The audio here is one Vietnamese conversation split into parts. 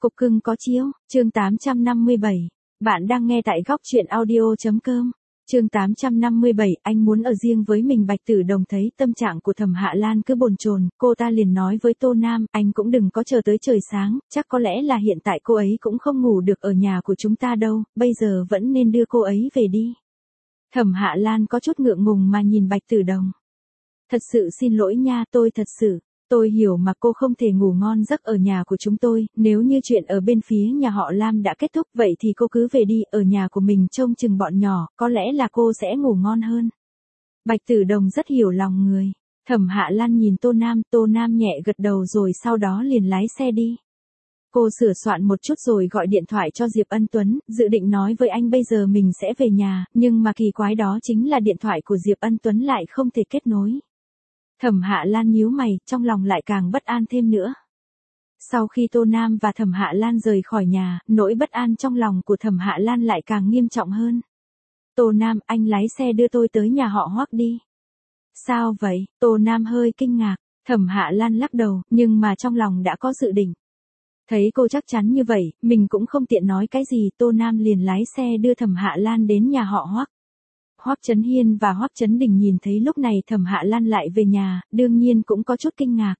Cục cưng có chiếu, chương 857. Bạn đang nghe tại góc truyện audio.com. Chương 857, anh muốn ở riêng với mình. Bạch Tử Đồng thấy tâm trạng của Thẩm Hạ Lan cứ bồn chồn, cô ta liền nói với Tô Nam, anh cũng đừng có chờ tới trời sáng, chắc có lẽ là hiện tại cô ấy cũng không ngủ được ở nhà của chúng ta đâu, bây giờ vẫn nên đưa cô ấy về đi. Thẩm Hạ Lan có chút ngượng ngùng mà nhìn Bạch Tử Đồng. Thật sự xin lỗi nha, tôi hiểu mà, cô không thể ngủ ngon giấc ở nhà của chúng tôi, nếu như chuyện ở bên phía nhà họ Lam đã kết thúc vậy thì cô cứ về đi, ở nhà của mình trông chừng bọn nhỏ, có lẽ là cô sẽ ngủ ngon hơn. Bạch Tử Đồng rất hiểu lòng người. Thẩm Hạ Lan nhìn Tô Nam nhẹ gật đầu rồi sau đó liền lái xe đi. Cô sửa soạn một chút rồi gọi điện thoại cho Diệp Ân Tuấn, dự định nói với anh bây giờ mình sẽ về nhà, nhưng mà kỳ quái đó chính là điện thoại của Diệp Ân Tuấn lại không thể kết nối. Thẩm Hạ Lan nhíu mày, trong lòng lại càng bất an thêm nữa. Sau khi Tô Nam và Thẩm Hạ Lan rời khỏi nhà, nỗi bất an trong lòng của Thẩm Hạ Lan lại càng nghiêm trọng hơn. Tô Nam, anh lái xe đưa tôi tới nhà họ Hoắc đi. Sao vậy? Tô Nam hơi kinh ngạc. Thẩm Hạ Lan lắc đầu, nhưng mà trong lòng đã có dự định. Thấy cô chắc chắn như vậy, mình cũng không tiện nói cái gì, Tô Nam liền lái xe đưa Thẩm Hạ Lan đến nhà họ Hoắc. Hoắc Chấn Hiên và Hoắc Chấn Đình nhìn thấy lúc này Thẩm Hạ Lan lại về nhà, đương nhiên cũng có chút kinh ngạc.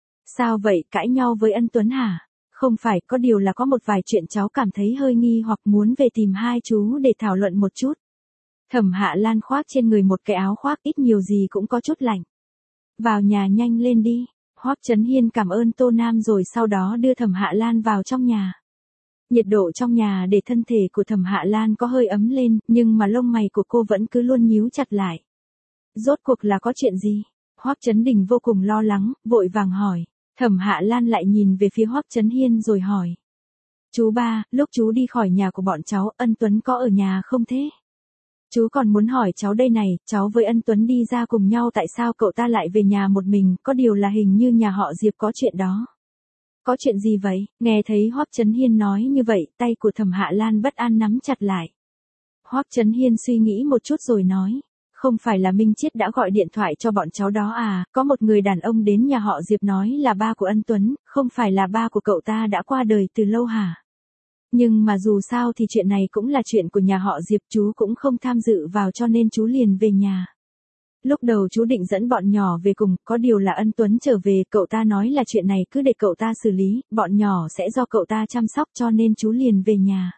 Sao vậy, cãi nhau với Ân Tuấn hả? Không phải, có điều là có một vài chuyện cháu cảm thấy hơi nghi hoặc muốn về tìm hai chú để thảo luận một chút. Thẩm Hạ Lan khoác trên người một cái áo khoác ít nhiều gì cũng có chút lạnh. Vào nhà nhanh lên đi. Hoắc Chấn Hiên cảm ơn Tô Nam rồi sau đó đưa Thẩm Hạ Lan vào trong nhà. Nhiệt độ trong nhà để thân thể của Thẩm Hạ Lan có hơi ấm lên, nhưng mà lông mày của cô vẫn cứ luôn nhíu chặt lại. Rốt cuộc là có chuyện gì? Hoắc Chấn Đình vô cùng lo lắng, vội vàng hỏi. Thẩm Hạ Lan lại nhìn về phía Hoắc Chấn Hiên rồi hỏi. Chú ba, lúc chú đi khỏi nhà của bọn cháu, Ân Tuấn có ở nhà không thế? Chú còn muốn hỏi cháu đây này, cháu với Ân Tuấn đi ra cùng nhau tại sao cậu ta lại về nhà một mình, có điều là hình như nhà họ Diệp có chuyện đó. Có chuyện gì vậy? Nghe thấy Hoắc Chấn Hiên nói như vậy, tay của Thẩm Hạ Lan bất an nắm chặt lại. Hoắc Chấn Hiên suy nghĩ một chút rồi nói. Không phải là Minh Chiết đã gọi điện thoại cho bọn cháu đó à, có một người đàn ông đến nhà họ Diệp nói là ba của Ân Tuấn, không phải là ba của cậu ta đã qua đời từ lâu hả? Nhưng mà dù sao thì chuyện này cũng là chuyện của nhà họ Diệp, chú cũng không tham dự vào cho nên chú liền về nhà. Lúc đầu chú định dẫn bọn nhỏ về cùng, có điều là Ân Tuấn trở về, cậu ta nói là chuyện này cứ để cậu ta xử lý, bọn nhỏ sẽ do cậu ta chăm sóc cho nên chú liền về nhà.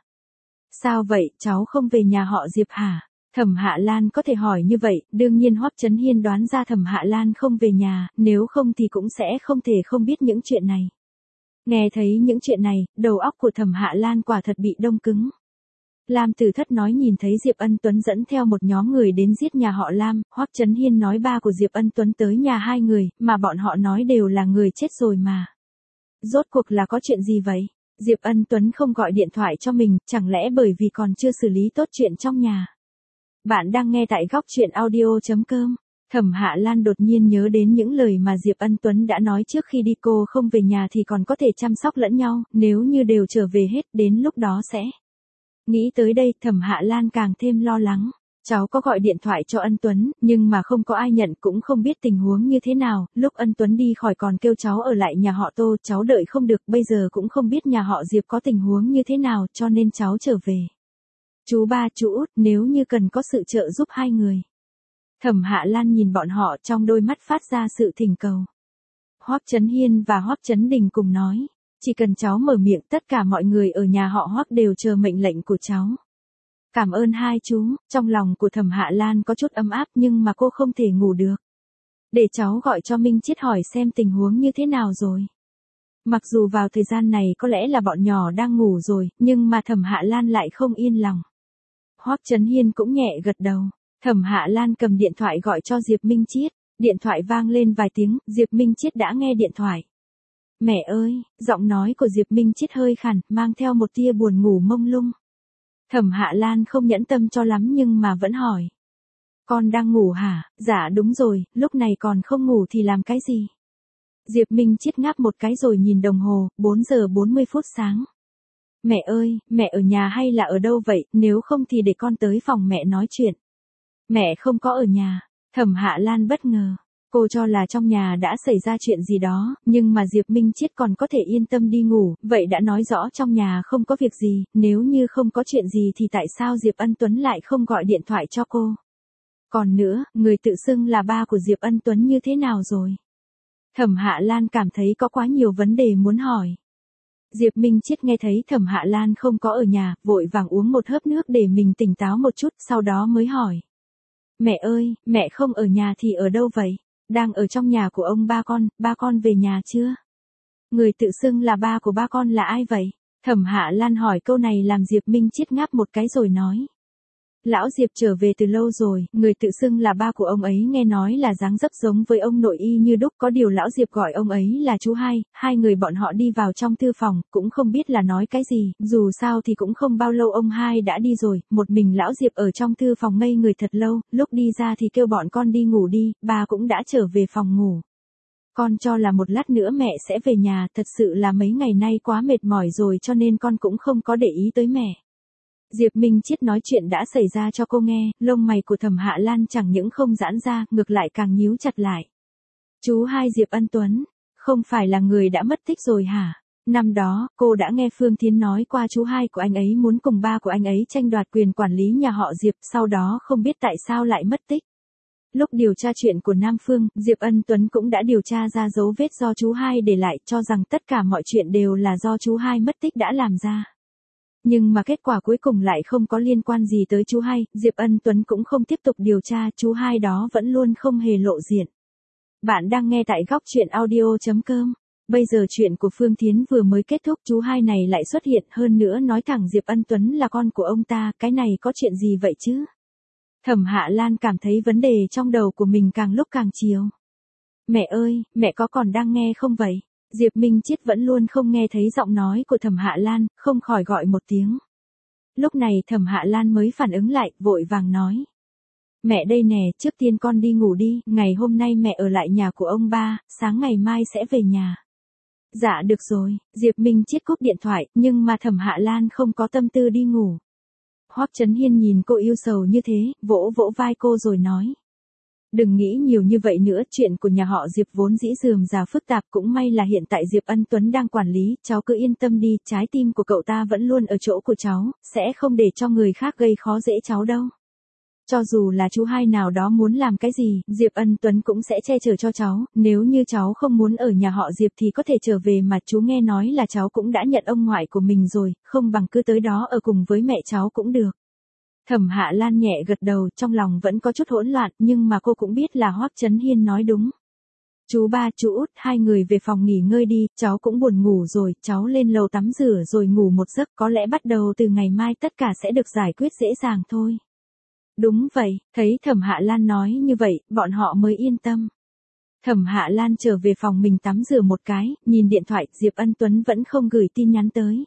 Sao vậy, cháu không về nhà họ Diệp hả? Thẩm Hạ Lan có thể hỏi như vậy, đương nhiên Hoắc Chấn Hiên đoán ra Thẩm Hạ Lan không về nhà, nếu không thì cũng sẽ không thể không biết những chuyện này. Nghe thấy những chuyện này, đầu óc của Thẩm Hạ Lan quả thật bị đông cứng. Lam Tử Thất nói nhìn thấy Diệp Ân Tuấn dẫn theo một nhóm người đến giết nhà họ Lam, Hoắc Chấn Hiên nói ba của Diệp Ân Tuấn tới nhà hai người, mà bọn họ nói đều là người chết rồi mà. Rốt cuộc là có chuyện gì vậy? Diệp Ân Tuấn không gọi điện thoại cho mình, chẳng lẽ bởi vì còn chưa xử lý tốt chuyện trong nhà? Bạn đang nghe tại góc truyện audio.com. Thẩm Hạ Lan đột nhiên nhớ đến những lời mà Diệp Ân Tuấn đã nói trước khi đi, cô không về nhà thì còn có thể chăm sóc lẫn nhau, nếu như đều trở về hết, đến lúc đó sẽ. Nghĩ tới đây, Thẩm Hạ Lan càng thêm lo lắng. Cháu có gọi điện thoại cho Ân Tuấn, nhưng mà không có ai nhận, cũng không biết tình huống như thế nào, lúc Ân Tuấn đi khỏi còn kêu cháu ở lại nhà họ Tô, cháu đợi không được, bây giờ cũng không biết nhà họ Diệp có tình huống như thế nào, cho nên cháu trở về. Chú ba, chú út, nếu như cần có sự trợ giúp hai người. Thẩm Hạ Lan nhìn bọn họ, trong đôi mắt phát ra sự thỉnh cầu. Hoắc Chấn Hiên và Hoắc Chấn Đình cùng nói, chỉ cần cháu mở miệng tất cả mọi người ở nhà họ Hoắc đều chờ mệnh lệnh của cháu. Cảm ơn hai chú, trong lòng của Thẩm Hạ Lan có chút ấm áp nhưng mà cô không thể ngủ được. Để cháu gọi cho Minh Chiết hỏi xem tình huống như thế nào rồi. Mặc dù vào thời gian này có lẽ là bọn nhỏ đang ngủ rồi, nhưng mà Thẩm Hạ Lan lại không yên lòng. Hoắc Chấn Hiên cũng nhẹ gật đầu. Thẩm Hạ Lan cầm điện thoại gọi cho Diệp Minh Chiết. Điện thoại vang lên vài tiếng, Diệp Minh Chiết đã nghe điện thoại. Mẹ ơi, giọng nói của Diệp Minh Chiết hơi khàn, mang theo một tia buồn ngủ mông lung. Thẩm Hạ Lan không nhẫn tâm cho lắm nhưng mà vẫn hỏi. Con đang ngủ hả? Dạ đúng rồi, lúc này còn không ngủ thì làm cái gì? Diệp Minh Chiết ngáp một cái rồi nhìn đồng hồ, 4 giờ 40 phút sáng. Mẹ ơi, mẹ ở nhà hay là ở đâu vậy, nếu không thì để con tới phòng mẹ nói chuyện. Mẹ không có ở nhà. Thẩm Hạ Lan bất ngờ. Cô cho là trong nhà đã xảy ra chuyện gì đó, nhưng mà Diệp Minh Chiết còn có thể yên tâm đi ngủ, vậy đã nói rõ trong nhà không có việc gì, nếu như không có chuyện gì thì tại sao Diệp Ân Tuấn lại không gọi điện thoại cho cô? Còn nữa, người tự xưng là ba của Diệp Ân Tuấn như thế nào rồi? Thẩm Hạ Lan cảm thấy có quá nhiều vấn đề muốn hỏi. Diệp Minh Chiết nghe thấy Thẩm Hạ Lan không có ở nhà, vội vàng uống một hớp nước để mình tỉnh táo một chút, sau đó mới hỏi. Mẹ ơi, mẹ không ở nhà thì ở đâu vậy? Đang ở trong nhà của ông ba con về nhà chưa? Người tự xưng là ba của ba con là ai vậy? Thẩm Hạ Lan hỏi câu này làm Diệp Minh Chiết ngáp một cái rồi nói. Lão Diệp trở về từ lâu rồi, người tự xưng là ba của ông ấy nghe nói là dáng dấp giống với ông nội y như đúc, có điều lão Diệp gọi ông ấy là chú hai người bọn họ đi vào trong thư phòng, cũng không biết là nói cái gì, dù sao thì cũng không bao lâu ông hai đã đi rồi, một mình lão Diệp ở trong thư phòng ngây người thật lâu, lúc đi ra thì kêu bọn con đi ngủ đi, ba cũng đã trở về phòng ngủ. Con cho là một lát nữa mẹ sẽ về nhà, thật sự là mấy ngày nay quá mệt mỏi rồi cho nên con cũng không có để ý tới mẹ. Diệp Minh Chiết nói chuyện đã xảy ra cho cô nghe, lông mày của Thẩm Hạ Lan chẳng những không giãn ra, ngược lại càng nhíu chặt lại. Chú hai Diệp Ân Tuấn, không phải là người đã mất tích rồi hả? Năm đó, cô đã nghe Phương Thiến nói qua chú hai của anh ấy muốn cùng ba của anh ấy tranh đoạt quyền quản lý nhà họ Diệp, sau đó không biết tại sao lại mất tích. Lúc điều tra chuyện của Nam Phương, Diệp Ân Tuấn cũng đã điều tra ra dấu vết do chú hai để lại, cho rằng tất cả mọi chuyện đều là do chú hai mất tích đã làm ra. Nhưng mà kết quả cuối cùng lại không có liên quan gì tới chú hai, Diệp Ân Tuấn cũng không tiếp tục điều tra, chú hai đó vẫn luôn không hề lộ diện. Bạn đang nghe tại góc truyện audio.com. Bây giờ chuyện của Phương Thiến vừa mới kết thúc, chú hai này lại xuất hiện, hơn nữa nói thẳng Diệp Ân Tuấn là con của ông ta, cái này có chuyện gì vậy chứ? Thẩm Hạ Lan cảm thấy vấn đề trong đầu của mình càng lúc càng chiều. Mẹ ơi, mẹ có còn đang nghe không vậy? Diệp Minh Chiết vẫn luôn không nghe thấy giọng nói của Thẩm Hạ Lan, không khỏi gọi một tiếng. Lúc này Thẩm Hạ Lan mới phản ứng lại, vội vàng nói. Mẹ đây nè, trước tiên con đi ngủ đi, ngày hôm nay mẹ ở lại nhà của ông ba, sáng ngày mai sẽ về nhà. Dạ được rồi, Diệp Minh Chiết cúp điện thoại, nhưng mà Thẩm Hạ Lan không có tâm tư đi ngủ. Hoắc Chấn Hiên nhìn cô yêu sầu như thế, vỗ vỗ vai cô rồi nói. Đừng nghĩ nhiều như vậy nữa, chuyện của nhà họ Diệp vốn dĩ rườm rà phức tạp, cũng may là hiện tại Diệp Ân Tuấn đang quản lý, cháu cứ yên tâm đi, trái tim của cậu ta vẫn luôn ở chỗ của cháu, sẽ không để cho người khác gây khó dễ cháu đâu. Cho dù là chú hai nào đó muốn làm cái gì, Diệp Ân Tuấn cũng sẽ che chở cho cháu, nếu như cháu không muốn ở nhà họ Diệp thì có thể trở về, mà chú nghe nói là cháu cũng đã nhận ông ngoại của mình rồi, không bằng cứ tới đó ở cùng với mẹ cháu cũng được. Thẩm Hạ Lan nhẹ gật đầu, trong lòng vẫn có chút hỗn loạn, nhưng mà cô cũng biết là Hoắc Chấn Hiên nói đúng. Chú ba, chú út, hai người về phòng nghỉ ngơi đi, cháu cũng buồn ngủ rồi, cháu lên lầu tắm rửa rồi ngủ một giấc, có lẽ bắt đầu từ ngày mai tất cả sẽ được giải quyết dễ dàng thôi. Đúng vậy, thấy Thẩm Hạ Lan nói như vậy, bọn họ mới yên tâm. Thẩm Hạ Lan trở về phòng mình tắm rửa một cái, nhìn điện thoại, Diệp Ân Tuấn vẫn không gửi tin nhắn tới.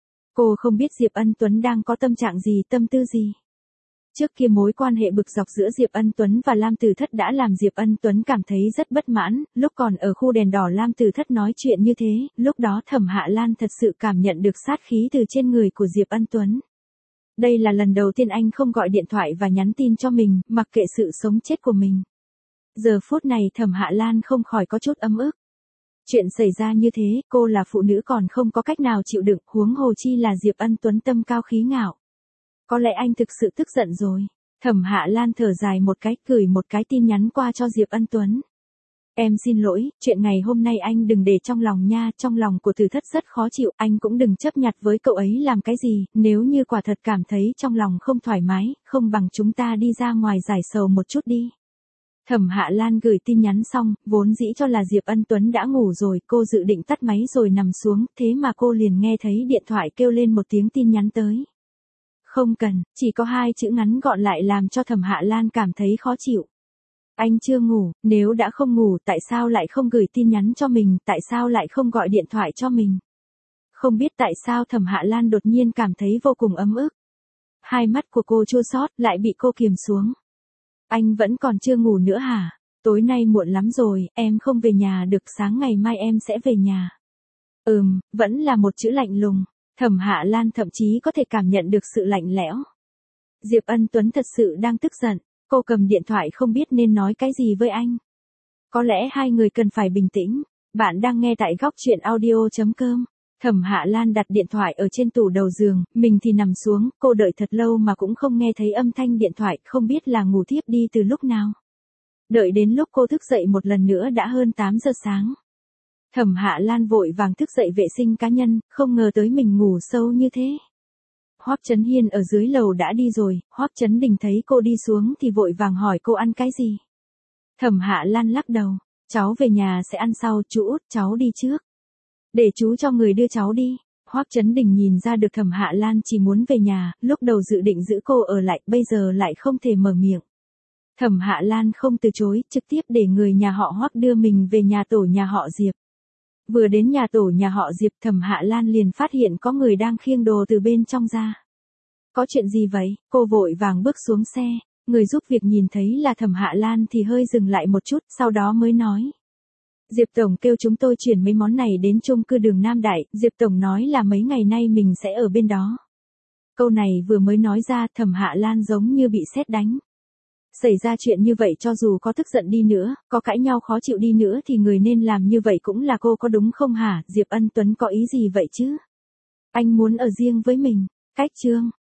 Cô không biết Diệp Ân Tuấn đang có tâm trạng gì, tâm tư gì. Trước kia mối quan hệ bực dọc giữa Diệp Ân Tuấn và Lam Tử Thất đã làm Diệp Ân Tuấn cảm thấy rất bất mãn, lúc còn ở khu đèn đỏ Lam Tử Thất nói chuyện như thế, lúc đó Thẩm Hạ Lan thật sự cảm nhận được sát khí từ trên người của Diệp Ân Tuấn. Đây là lần đầu tiên anh không gọi điện thoại và nhắn tin cho mình, mặc kệ sự sống chết của mình. Giờ phút này Thẩm Hạ Lan không khỏi có chút ấm ức. Chuyện xảy ra như thế, cô là phụ nữ còn không có cách nào chịu đựng, huống hồ chi là Diệp Ân Tuấn tâm cao khí ngạo. Có lẽ anh thực sự tức giận rồi. Thẩm Hạ Lan thở dài một cái, gửi một cái tin nhắn qua cho Diệp Ân Tuấn. Em xin lỗi, chuyện ngày hôm nay anh đừng để trong lòng nha, trong lòng của Tử Thất rất khó chịu, anh cũng đừng chấp nhặt với cậu ấy làm cái gì, nếu như quả thật cảm thấy trong lòng không thoải mái, không bằng chúng ta đi ra ngoài giải sầu một chút đi. Thẩm Hạ Lan gửi tin nhắn xong, vốn dĩ cho là Diệp Ân Tuấn đã ngủ rồi, cô dự định tắt máy rồi nằm xuống, thế mà cô liền nghe thấy điện thoại kêu lên một tiếng tin nhắn tới. Không cần, chỉ có hai chữ ngắn gọn lại làm cho Thẩm Hạ Lan cảm thấy khó chịu. Anh chưa ngủ, nếu đã không ngủ tại sao lại không gửi tin nhắn cho mình, tại sao lại không gọi điện thoại cho mình. Không biết tại sao Thẩm Hạ Lan đột nhiên cảm thấy vô cùng ấm ức. Hai mắt của cô chua xót lại bị cô kiềm xuống. Anh vẫn còn chưa ngủ nữa hả? Tối nay muộn lắm rồi, em không về nhà được, sáng ngày mai em sẽ về nhà. Vẫn là một chữ lạnh lùng. Thẩm Hạ Lan thậm chí có thể cảm nhận được sự lạnh lẽo. Diệp Ân Tuấn thật sự đang tức giận, cô cầm điện thoại không biết nên nói cái gì với anh. Có lẽ hai người cần phải bình tĩnh. Bạn đang nghe tại góc chuyện audio.com. Thẩm Hạ Lan đặt điện thoại ở trên tủ đầu giường, mình thì nằm xuống, cô đợi thật lâu mà cũng không nghe thấy âm thanh điện thoại, không biết là ngủ thiếp đi từ lúc nào. Đợi đến lúc cô thức dậy một lần nữa đã hơn 8 giờ sáng. Thẩm Hạ Lan vội vàng thức dậy vệ sinh cá nhân, không ngờ tới mình ngủ sâu như thế. Hoắc Chấn Hiên ở dưới lầu đã đi rồi, Hoắc Chấn Đình thấy cô đi xuống thì vội vàng hỏi cô ăn cái gì. Thẩm Hạ Lan lắc đầu, cháu về nhà sẽ ăn sau, chú Út cháu đi trước. Để chú cho người đưa cháu đi. Hoắc Chấn Đình nhìn ra được Thẩm Hạ Lan chỉ muốn về nhà, lúc đầu dự định giữ cô ở lại, bây giờ lại không thể mở miệng. Thẩm Hạ Lan không từ chối, trực tiếp để người nhà họ Hoắc đưa mình về nhà tổ nhà họ Diệp. Vừa đến nhà tổ nhà họ Diệp, Thẩm Hạ Lan liền phát hiện có người đang khiêng đồ từ bên trong ra. Có chuyện gì vậy? Cô vội vàng bước xuống xe, người giúp việc nhìn thấy là Thẩm Hạ Lan thì hơi dừng lại một chút, sau đó mới nói. Diệp Tổng kêu chúng tôi chuyển mấy món này đến chung cư đường Nam Đại, Diệp Tổng nói là mấy ngày nay mình sẽ ở bên đó. Câu này vừa mới nói ra, Thẩm Hạ Lan giống như bị sét đánh. Xảy ra chuyện như vậy cho dù có tức giận đi nữa, có cãi nhau khó chịu đi nữa thì người nên làm như vậy cũng là cô, có đúng không hả? Diệp Ân Tuấn có ý gì vậy chứ? Anh muốn ở riêng với mình. Cách chương